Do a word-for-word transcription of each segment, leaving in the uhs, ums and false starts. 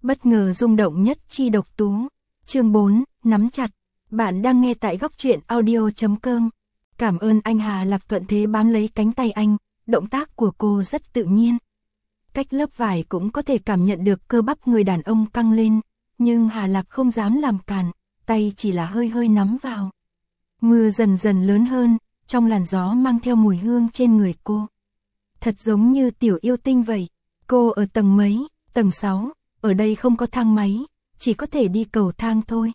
bất ngờ rung động nhất chi độc tú. Chương bốn, nắm chặt. Bạn đang nghe tại góc truyện audio chấm com. Cảm ơn anh. Hà Lạc thuận thế bám lấy cánh tay anh, động tác của cô rất tự nhiên. Cách lớp vải cũng có thể cảm nhận được cơ bắp người đàn ông căng lên, nhưng Hà Lạc không dám làm cản, tay chỉ là hơi hơi nắm vào. Mưa dần dần lớn hơn, trong làn gió mang theo mùi hương trên người cô. Thật giống như tiểu yêu tinh vậy. Cô ở tầng mấy? Tầng sáu, ở đây không có thang máy, chỉ có thể đi cầu thang thôi.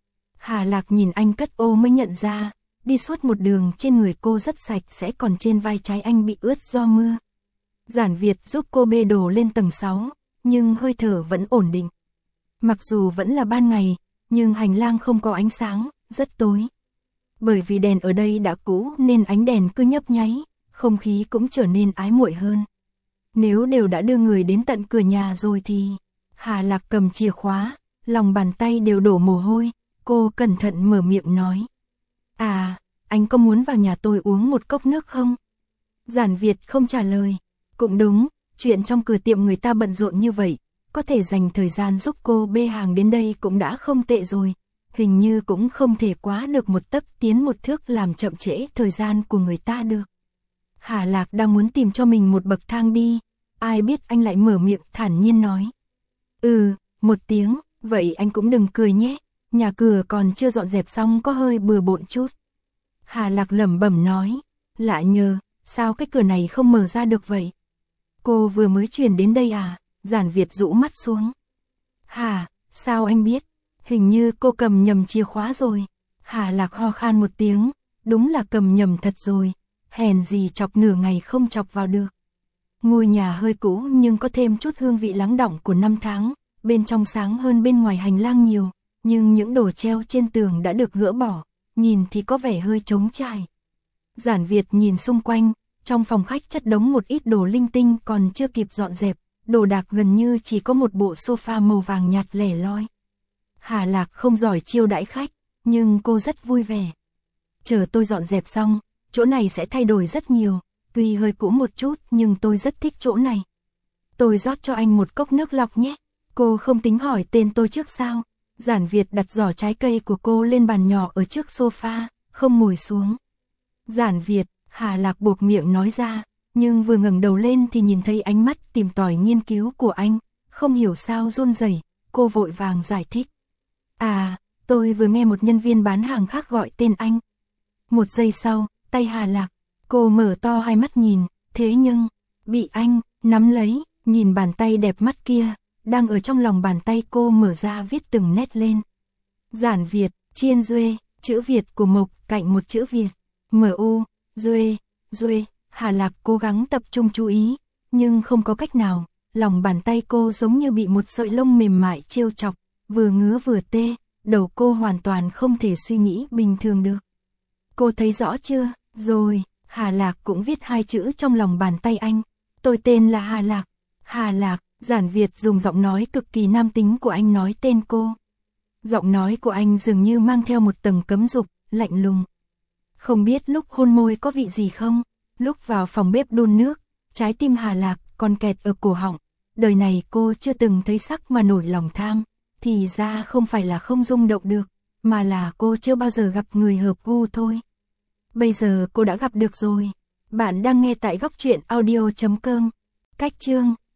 Hà Lạc nhìn anh cất ô mới nhận ra, đi suốt một đường trên người cô rất sạch sẽ, còn trên vai trái anh bị ướt do mưa. Giản Việt giúp cô bê đồ lên tầng sáu, nhưng hơi thở vẫn ổn định. Mặc dù vẫn là ban ngày, nhưng hành lang không có ánh sáng, rất tối. Bởi vì đèn ở đây đã cũ nên ánh đèn cứ nhấp nháy, không khí cũng trở nên ái muội hơn. Nếu đều đã đưa người đến tận cửa nhà rồi thì... Hà Lạc cầm chìa khóa, lòng bàn tay đều đổ mồ hôi, cô cẩn thận mở miệng nói. À, anh có muốn vào nhà tôi uống một cốc nước không? Giản Việt không trả lời. Cũng đúng, chuyện trong cửa tiệm người ta bận rộn như vậy, có thể dành thời gian giúp cô bê hàng đến đây cũng đã không tệ rồi. Hình như cũng không thể quá được một tấc tiến một thước làm chậm trễ thời gian của người ta được. Hà Lạc đang muốn tìm cho mình một bậc thang đi, ai biết anh lại mở miệng thản nhiên nói. Ừ, một tiếng, vậy anh cũng đừng cười nhé, nhà cửa còn chưa dọn dẹp xong có hơi bừa bộn chút. Hà Lạc lẩm bẩm nói, lạ nhờ, sao cái cửa này không mở ra được vậy? Cô vừa mới chuyển đến đây à? Giản Việt rũ mắt xuống. Hà, sao anh biết? Hình như cô cầm nhầm chìa khóa rồi. Hà Lạc ho khan một tiếng, đúng là cầm nhầm thật rồi, hèn gì chọc nửa ngày không chọc vào được. Ngôi nhà hơi cũ nhưng có thêm chút hương vị lắng đọng của năm tháng, bên trong sáng hơn bên ngoài hành lang nhiều, nhưng những đồ treo trên tường đã được gỡ bỏ, nhìn thì có vẻ hơi trống trải. Giản Việt nhìn xung quanh, trong phòng khách chất đống một ít đồ linh tinh còn chưa kịp dọn dẹp, đồ đạc gần như chỉ có một bộ sofa màu vàng nhạt lẻ loi. Hà Lạc không giỏi chiêu đãi khách, nhưng cô rất vui vẻ. Chờ tôi dọn dẹp xong, chỗ này sẽ thay đổi rất nhiều, tuy hơi cũ một chút nhưng tôi rất thích chỗ này. Tôi rót cho anh một cốc nước lọc nhé. Cô không tính hỏi tên tôi trước sao? Giản Việt đặt giỏ trái cây của cô lên bàn nhỏ ở trước sofa, không ngồi xuống. Giản Việt, Hà Lạc buộc miệng nói ra, nhưng vừa ngẩng đầu lên thì nhìn thấy ánh mắt tìm tòi nghiên cứu của anh, không hiểu sao run rẩy, cô vội vàng giải thích. À, tôi vừa nghe một nhân viên bán hàng khác gọi tên anh. Một giây sau, tay Hà Lạc, cô mở to hai mắt nhìn, thế nhưng, bị anh nắm lấy, nhìn bàn tay đẹp mắt kia, đang ở trong lòng bàn tay cô mở ra viết từng nét lên. Giản Việt, Chiên Duê, chữ Việt của Mộc cạnh một chữ Việt, M-U, Duê, Duê. Hà Lạc cố gắng tập trung chú ý, nhưng không có cách nào, lòng bàn tay cô giống như bị một sợi lông mềm mại trêu chọc, vừa ngứa vừa tê, đầu cô hoàn toàn không thể suy nghĩ bình thường được. Cô thấy rõ chưa? Rồi, Hà Lạc cũng viết hai chữ trong lòng bàn tay anh. Tôi tên là Hà Lạc. Hà Lạc, Giản Việt dùng giọng nói cực kỳ nam tính của anh nói tên cô. Giọng nói của anh dường như mang theo một tầng cấm dục, lạnh lùng. Không biết lúc hôn môi có vị gì không? Lúc vào phòng bếp đun nước, trái tim Hà Lạc còn kẹt ở cổ họng. Đời này cô chưa từng thấy sắc mà nổi lòng tham. Thì ra không phải là không rung động được, mà là cô chưa bao giờ gặp người hợp gu thôi. Bây giờ cô đã gặp được rồi. Bạn đang nghe tại góc truyện audio chấm com. Cách chương